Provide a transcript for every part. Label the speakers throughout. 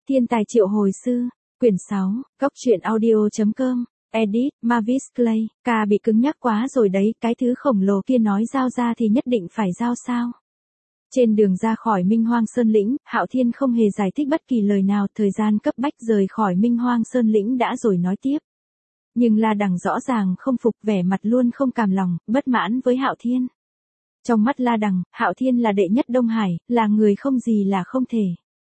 Speaker 1: Thiên tài triệu hồi sư, quyển 6, góc truyện audio.com, edit, Mavis Clay, ca bị cứng nhắc quá rồi đấy, cái thứ khổng lồ kia nói giao ra thì nhất định phải giao sao. Trên đường ra khỏi Minh Hoang Sơn Lĩnh, Hạo Thiên không hề giải thích bất kỳ lời nào, thời gian cấp bách rời khỏi Minh Hoang Sơn Lĩnh đã rồi nói tiếp. Nhưng La Đằng rõ ràng không phục, vẻ mặt luôn không cam lòng, bất mãn với Hạo Thiên. Trong mắt La Đằng, Hạo Thiên là đệ nhất Đông Hải, là người không gì là không thể.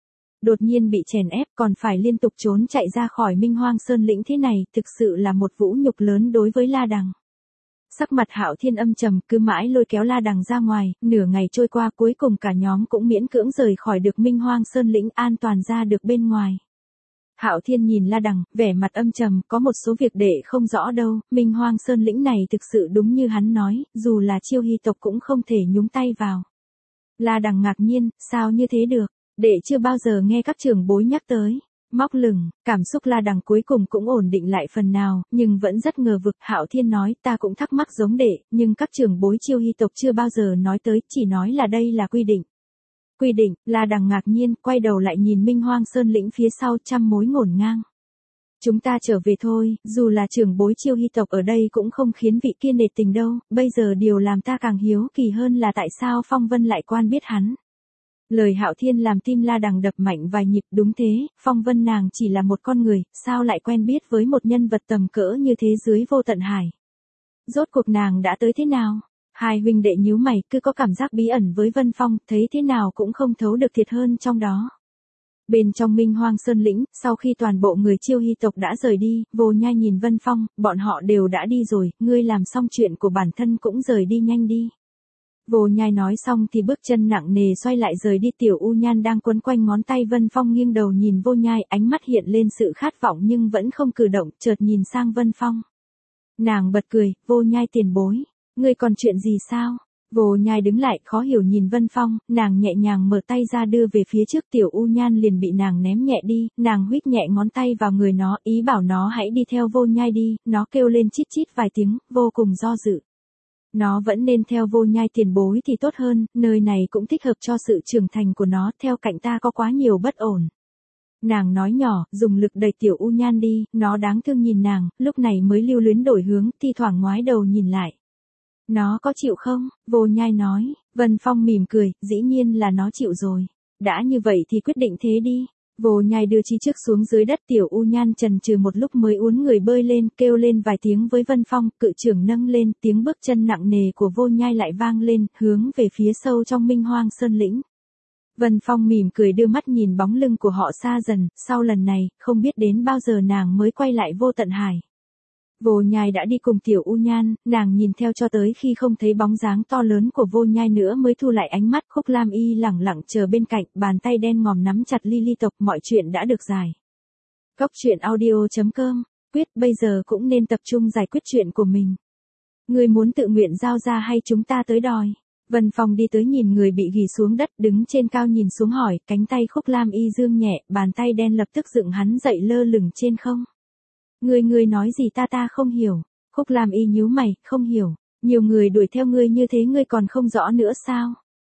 Speaker 1: Đột nhiên bị chèn ép còn phải liên tục trốn chạy ra khỏi Minh Hoang Sơn Lĩnh thế này, thực sự là một vũ nhục lớn đối với La Đằng. Sắc mặt Hạo Thiên âm trầm, cứ mãi lôi kéo La Đằng ra ngoài, nửa ngày trôi qua cuối cùng cả nhóm cũng miễn cưỡng rời khỏi được Minh Hoang Sơn Lĩnh, an toàn ra được bên ngoài. Hạo Thiên nhìn La Đằng, vẻ mặt âm trầm, có một số việc đệ không rõ đâu, Minh Hoang Sơn Lĩnh này thực sự đúng như hắn nói, dù là Chiêu Hy tộc cũng không thể nhúng tay vào. La Đằng ngạc nhiên, sao như thế được, đệ chưa bao giờ nghe các trưởng bối nhắc tới. Móc lửng, cảm xúc La Đằng cuối cùng cũng ổn định lại phần nào, nhưng vẫn rất ngờ vực. Hạo Thiên nói, ta cũng thắc mắc giống đệ, nhưng các trưởng bối Chiêu Hy tộc chưa bao giờ nói tới, chỉ nói là đây là quy định. Quy định, La Đằng ngạc nhiên, quay đầu lại nhìn Minh Hoang Sơn Lĩnh phía sau, trăm mối ngổn ngang. Chúng ta trở về thôi, dù là trưởng bối Chiêu Hy tộc ở đây cũng không khiến vị kia nể tình đâu, bây giờ điều làm ta càng hiếu kỳ hơn là tại sao Phong Vân lại quen biết hắn. Lời Hạo Thiên làm tim La Đằng đập mạnh vài nhịp, đúng thế, Phong Vân nàng chỉ là một con người, sao lại quen biết với một nhân vật tầm cỡ như thế dưới vô tận hải. Rốt cuộc nàng đã tới thế nào? Hai huynh đệ nhíu mày, cứ có cảm giác bí ẩn với Vân Phong, thấy thế nào cũng không thấu được thiệt hơn trong đó. Bên trong Minh Hoang Sơn Lĩnh, sau khi toàn bộ người Chiêu Hy tộc đã rời đi, Vô Nhai nhìn Vân Phong, bọn họ đều đã đi rồi, ngươi làm xong chuyện của bản thân cũng rời đi nhanh đi. Vô Nhai nói xong thì bước chân nặng nề xoay lại rời đi. Tiểu U Nhan đang quấn quanh ngón tay Vân Phong nghiêng đầu nhìn Vô Nhai, ánh mắt hiện lên sự khát vọng nhưng vẫn không cử động, chợt nhìn sang Vân Phong. Nàng bật cười, Vô Nhai tiền bối, ngươi còn chuyện gì sao? Vô Nhai đứng lại, khó hiểu nhìn Vân Phong, nàng nhẹ nhàng mở tay ra đưa về phía trước. Tiểu U Nhan liền bị nàng ném nhẹ đi, nàng huých nhẹ ngón tay vào người nó, ý bảo nó hãy đi theo Vô Nhai đi, nó kêu lên chít chít vài tiếng, vô cùng do dự. Nó vẫn nên theo Vô Nhai tiền bối thì tốt hơn, nơi này cũng thích hợp cho sự trưởng thành của nó, theo cạnh ta có quá nhiều bất ổn. Nàng nói nhỏ, dùng lực đẩy Tiểu U Nhan đi, nó đáng thương nhìn nàng, lúc này mới lưu luyến đổi hướng, thi thoảng ngoái đầu nhìn lại. Nó có chịu không? Vô Nhai nói. Vân Phong mỉm cười, dĩ nhiên là nó chịu rồi. Đã như vậy thì quyết định thế đi. Vô Nhai đưa chi trước xuống dưới đất. Tiểu U Nhan chần chừ một lúc mới uốn người bơi lên, kêu lên vài tiếng với Vân Phong, cự trưởng nâng lên, tiếng bước chân nặng nề của Vô Nhai lại vang lên, hướng về phía sâu trong Minh Hoang Sơn Lĩnh. Vân Phong mỉm cười đưa mắt nhìn bóng lưng của họ xa dần, sau lần này, không biết đến bao giờ nàng mới quay lại vô tận hải. Vô Nhai đã đi cùng Tiểu U Nhan, nàng nhìn theo cho tới khi không thấy bóng dáng to lớn của Vô Nhai nữa mới thu lại ánh mắt. Khúc Lam Y lẳng lặng chờ bên cạnh, bàn tay đen ngòm nắm chặt Ly tộc, mọi chuyện đã được giải. Góc truyện audio.com, quyết bây giờ cũng nên tập trung giải quyết chuyện của mình. Ngươi muốn tự nguyện giao ra hay chúng ta tới đòi? Vân Phong đi tới nhìn người bị ghì xuống đất, đứng trên cao nhìn xuống hỏi, cánh tay Khúc Lam Y dương nhẹ, bàn tay đen lập tức dựng hắn dậy lơ lửng trên không. Ngươi nói gì ta không hiểu. Khúc Lam Y nhíu mày, không hiểu. Nhiều người đuổi theo ngươi như thế ngươi còn không rõ nữa sao?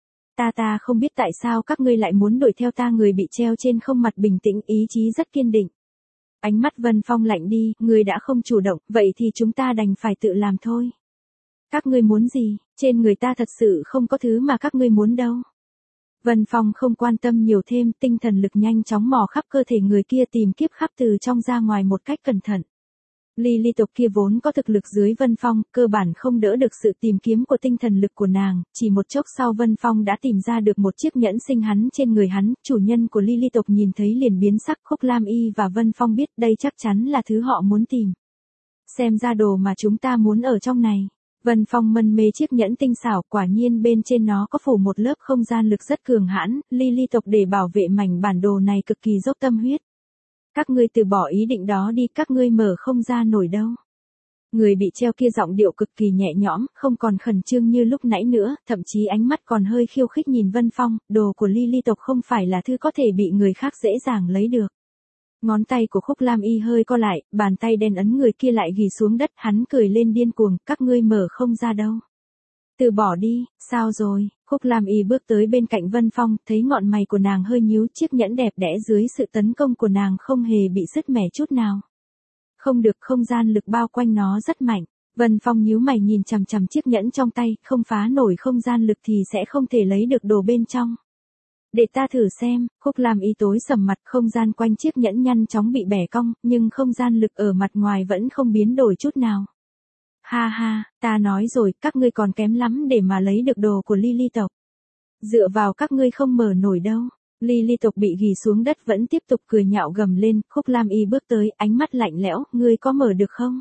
Speaker 1: Ta không biết tại sao các ngươi lại muốn đuổi theo ta. Người bị treo trên không mặt bình tĩnh, ý chí rất kiên định. Ánh mắt Vân Phong lạnh đi, ngươi đã không chủ động, vậy thì chúng ta đành phải tự làm thôi. Các ngươi muốn gì? Trên người ta thật sự không có thứ mà các ngươi muốn đâu. Vân Phong không quan tâm nhiều thêm, tinh thần lực nhanh chóng mò khắp cơ thể người kia tìm kiếp khắp từ trong ra ngoài một cách cẩn thận. Ly tộc kia vốn có thực lực dưới Vân Phong, cơ bản không đỡ được sự tìm kiếm của tinh thần lực của nàng, chỉ một chốc sau Vân Phong đã tìm ra được một chiếc nhẫn sinh hắn trên người hắn, chủ nhân của Ly tộc nhìn thấy liền biến sắc. Khúc Lam Y và Vân Phong biết đây chắc chắn là thứ họ muốn tìm. Xem ra đồ mà chúng ta muốn ở trong này. Vân Phong mân mê chiếc nhẫn tinh xảo, quả nhiên bên trên nó có phủ một lớp không gian lực rất cường hãn, Ly tộc để bảo vệ mảnh bản đồ này cực kỳ dốc tâm huyết. Các ngươi từ bỏ ý định đó đi, các ngươi mở không ra nổi đâu. Người bị treo kia giọng điệu cực kỳ nhẹ nhõm, không còn khẩn trương như lúc nãy nữa, thậm chí ánh mắt còn hơi khiêu khích nhìn Vân Phong, đồ của Ly tộc không phải là thứ có thể bị người khác dễ dàng lấy được. Ngón tay của Khúc Lam Y hơi co lại, bàn tay đen ấn người kia lại ghì xuống đất, hắn cười lên điên cuồng, các ngươi mở không ra đâu. Từ bỏ đi, sao rồi? Khúc Lam Y bước tới bên cạnh Vân Phong, thấy ngọn mày của nàng hơi nhíu, chiếc nhẫn đẹp đẽ dưới sự tấn công của nàng không hề bị sứt mẻ chút nào. Không được, không gian lực bao quanh nó rất mạnh. Vân Phong nhíu mày nhìn chằm chằm chiếc nhẫn trong tay, không phá nổi không gian lực thì sẽ không thể lấy được đồ bên trong. Để ta thử xem. Khúc Lam Y tối sầm mặt, không gian quanh chiếc nhẫn nhanh chóng bị bẻ cong, nhưng không gian lực ở mặt ngoài vẫn không biến đổi chút nào. Ha ha, ta nói rồi, các ngươi còn kém lắm để mà lấy được đồ của Ly Ly tộc. Dựa vào các ngươi không mở nổi đâu. Ly Ly tộc bị ghì xuống đất vẫn tiếp tục cười nhạo gầm lên. Khúc Lam Y bước tới, ánh mắt lạnh lẽo, ngươi có mở được không?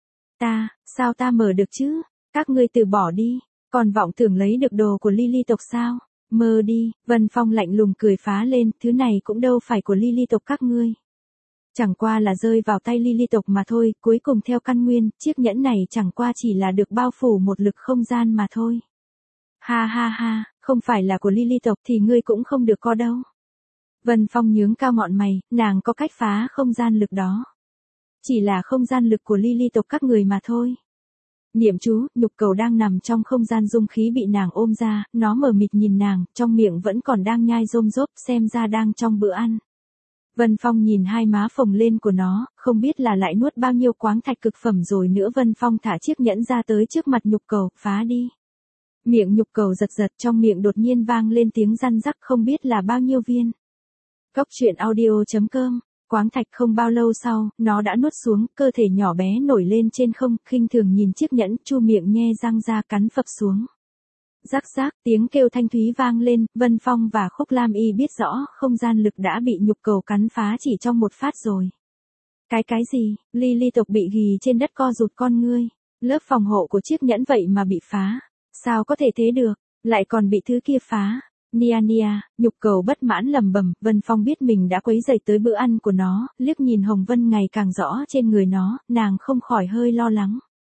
Speaker 1: Sao ta mở được chứ? Các ngươi từ bỏ đi, còn vọng tưởng lấy được đồ của Ly Ly tộc sao? Mơ đi. Vân Phong lạnh lùng cười phá lên, thứ này cũng đâu phải của Ly Ly tộc các ngươi. Chẳng qua là rơi vào tay Ly Ly tộc mà thôi, cuối cùng theo căn nguyên, chiếc nhẫn này chẳng qua chỉ là được bao phủ một lực không gian mà thôi. Ha ha ha, không phải là của Ly Ly tộc thì ngươi cũng không được có đâu. Vân Phong nhướng cao ngọn mày, nàng có cách phá không gian lực đó. Chỉ là không gian lực của Ly Ly tộc các người mà thôi. Niệm chú, nhục cầu đang nằm trong không gian dung khí bị nàng ôm ra, nó mờ mịt nhìn nàng, trong miệng vẫn còn đang nhai rôm rốp, xem ra đang trong bữa ăn. Vân Phong nhìn hai má phồng lên của nó, không biết là lại nuốt bao nhiêu quáng thạch cực phẩm rồi nữa. Vân Phong thả chiếc nhẫn ra tới trước mặt nhục cầu, phá đi. Miệng nhục cầu giật giật, trong miệng đột nhiên vang lên tiếng răn rắc không biết là bao nhiêu viên. Cốc truyện audio.com. Quáng thạch không bao lâu sau, nó đã nuốt xuống, cơ thể nhỏ bé nổi lên trên không, khinh thường nhìn chiếc nhẫn, chu miệng nhe răng ra cắn phập xuống. Rắc rác, tiếng kêu thanh thúy vang lên, Vân Phong và Khúc Lam Y biết rõ, không gian lực đã bị nhục cầu cắn phá chỉ trong một phát rồi. Cái gì? Ly Ly tộc bị ghì trên đất co rụt con ngươi. Lớp phòng hộ của chiếc nhẫn vậy mà bị phá. Sao có thể thế được? Lại còn bị thứ kia phá. Nia, nhục cầu bất mãn lầm bầm, Vân Phong biết mình đã quấy rầy tới bữa ăn của nó, liếc nhìn hồng vân ngày càng rõ trên người nó, nàng không khỏi hơi lo lắng.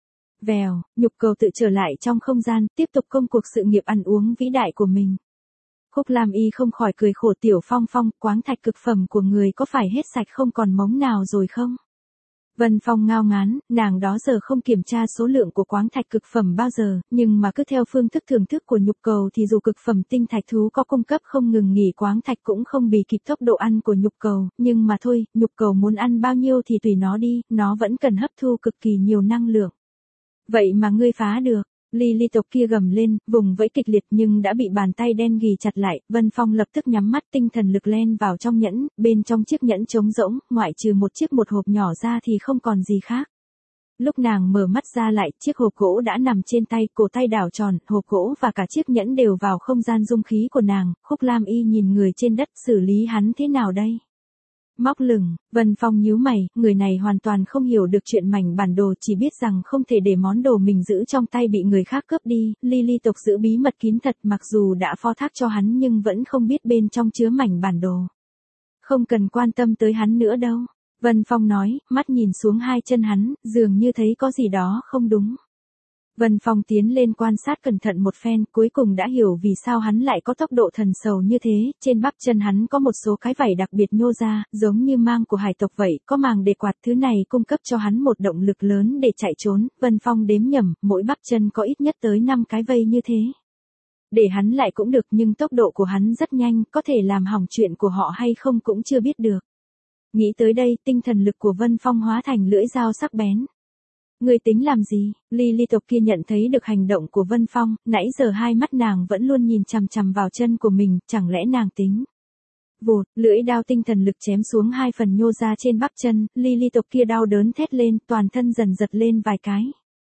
Speaker 1: Vèo, nhục cầu tự trở lại trong không gian, tiếp tục công cuộc sự nghiệp ăn uống vĩ đại của mình. Khúc Lam Y không khỏi cười khổ, Tiểu Phong Phong, quáng thạch cực phẩm của người có phải hết sạch không còn mống nào rồi không? Vân Phong ngao ngán, nàng đó giờ không kiểm tra số lượng của quáng thạch cực phẩm bao giờ, nhưng mà cứ theo phương thức thưởng thức của nhục cầu thì dù cực phẩm tinh thạch thú có cung cấp không ngừng nghỉ quáng thạch cũng không bì kịp tốc độ ăn của nhục cầu, nhưng mà thôi, nhục cầu muốn ăn bao nhiêu thì tùy nó đi, nó vẫn cần hấp thu cực kỳ nhiều năng lượng. Vậy mà ngươi phá được. Ly Ly tộc kia gầm lên, vùng vẫy kịch liệt nhưng đã bị bàn tay đen ghì chặt lại. Vân Phong lập tức nhắm mắt, tinh thần lực len vào trong nhẫn, bên trong chiếc nhẫn trống rỗng, ngoại trừ một hộp nhỏ ra thì không còn gì khác. Lúc nàng mở mắt ra lại, chiếc hộp gỗ đã nằm trên tay, cổ tay đảo tròn, hộp gỗ và cả chiếc nhẫn đều vào không gian dung khí của nàng. Khúc Lam Y nhìn người trên đất, xử lý hắn thế nào đây? Móc lửng, Vân Phong nhíu mày, người này hoàn toàn không hiểu được chuyện mảnh bản đồ, chỉ biết rằng không thể để món đồ mình giữ trong tay bị người khác cướp đi. Ly Ly tộc giữ bí mật kín thật, mặc dù đã phó thác cho hắn nhưng vẫn không biết bên trong chứa mảnh bản đồ. Không cần quan tâm tới hắn nữa đâu. Vân Phong nói, mắt nhìn xuống hai chân hắn, dường như thấy có gì đó không đúng. Vân Phong tiến lên quan sát cẩn thận một phen, cuối cùng đã hiểu vì sao hắn lại có tốc độ thần sầu như thế. Trên bắp chân hắn có một số cái vảy đặc biệt nhô ra, giống như mang của hải tộc vậy, có màng để quạt, thứ này cung cấp cho hắn một động lực lớn để chạy trốn. Vân Phong đếm nhầm, mỗi bắp chân có ít nhất tới 5 cái vây như thế. Để hắn lại cũng được, nhưng tốc độ của hắn rất nhanh, có thể làm hỏng chuyện của họ hay không cũng chưa biết được. Nghĩ tới đây, tinh thần lực của Vân Phong hóa thành lưỡi dao sắc bén. Ngươi tính làm gì? Ly Ly tộc kia nhận thấy được hành động của Vân Phong, nãy giờ hai mắt nàng vẫn luôn nhìn chằm chằm vào chân của mình, chẳng lẽ nàng tính? Vụt, lưỡi đao tinh thần lực chém xuống hai phần nhô ra trên bắp chân, Ly Ly tộc kia đau đớn thét lên, toàn thân dần giật lên vài cái.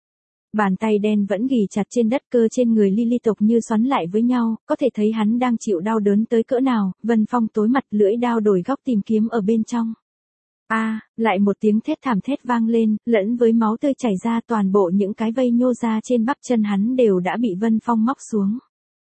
Speaker 1: Bàn tay đen vẫn ghì chặt trên đất, cơ trên người Ly Ly tộc như xoắn lại với nhau, có thể thấy hắn đang chịu đau đớn tới cỡ nào. Vân Phong tối mặt, lưỡi đao đổi góc tìm kiếm ở bên trong. Lại một tiếng thét thảm thét vang lên, lẫn với máu tươi chảy ra, toàn bộ những cái vây nhô ra trên bắp chân hắn đều đã bị Vân Phong móc xuống.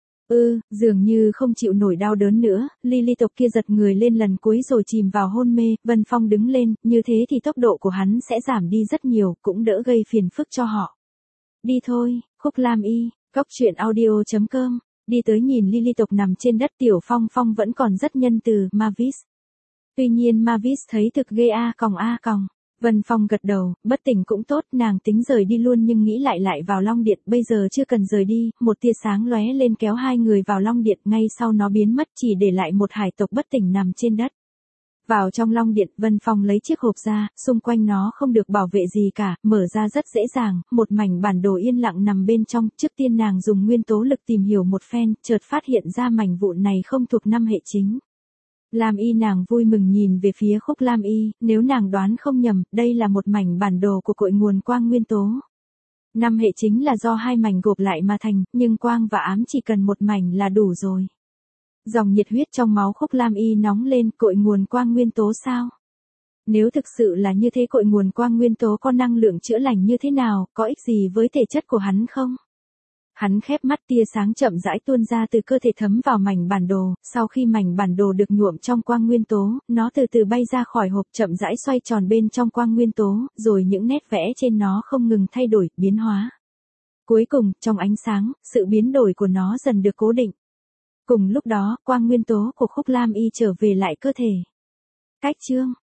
Speaker 1: Dường như không chịu nổi đau đớn nữa, Ly Ly tộc kia giật người lên lần cuối rồi chìm vào hôn mê. Vân Phong đứng lên, như thế thì tốc độ của hắn sẽ giảm đi rất nhiều, cũng đỡ gây phiền phức cho họ. Đi thôi. Khúc Lam Y, cốc truyện audio.com, đi tới nhìn Ly Ly tộc nằm trên đất. Tiểu Phong Phong vẫn còn rất nhân từ, Mavis. Tuy nhiên Mavis thấy thực ghê a còng. Vân Phong gật đầu, bất tỉnh cũng tốt, nàng tính rời đi luôn nhưng nghĩ lại vào Long Điện, bây giờ chưa cần rời đi, một tia sáng lóe lên kéo hai người vào Long Điện, ngay sau nó biến mất chỉ để lại một hải tộc bất tỉnh nằm trên đất. Vào trong Long Điện, Vân Phong lấy chiếc hộp ra, xung quanh nó không được bảo vệ gì cả, mở ra rất dễ dàng, một mảnh bản đồ yên lặng nằm bên trong, trước tiên nàng dùng nguyên tố lực tìm hiểu một phen, chợt phát hiện ra mảnh vụn này không thuộc 5 hệ chính. Lam Y nàng vui mừng nhìn về phía Khúc Lam Y, nếu nàng đoán không nhầm, đây là một mảnh bản đồ của cội nguồn quang nguyên tố. 5 hệ chính là do hai mảnh gộp lại mà thành, nhưng quang và ám chỉ cần một mảnh là đủ rồi. Dòng nhiệt huyết trong máu Khúc Lam Y nóng lên, cội nguồn quang nguyên tố sao? Nếu thực sự là như thế, cội nguồn quang nguyên tố có năng lượng chữa lành như thế nào, có ích gì với thể chất của hắn không? Hắn khép mắt, tia sáng chậm rãi tuôn ra từ cơ thể thấm vào mảnh bản đồ, sau khi mảnh bản đồ được nhuộm trong quang nguyên tố, nó từ từ bay ra khỏi hộp, chậm rãi xoay tròn bên trong quang nguyên tố, rồi những nét vẽ trên nó không ngừng thay đổi, biến hóa. Cuối cùng, trong ánh sáng, sự biến đổi của nó dần được cố định. Cùng lúc đó, quang nguyên tố của Khúc Lam Y trở về lại cơ thể. Cách chương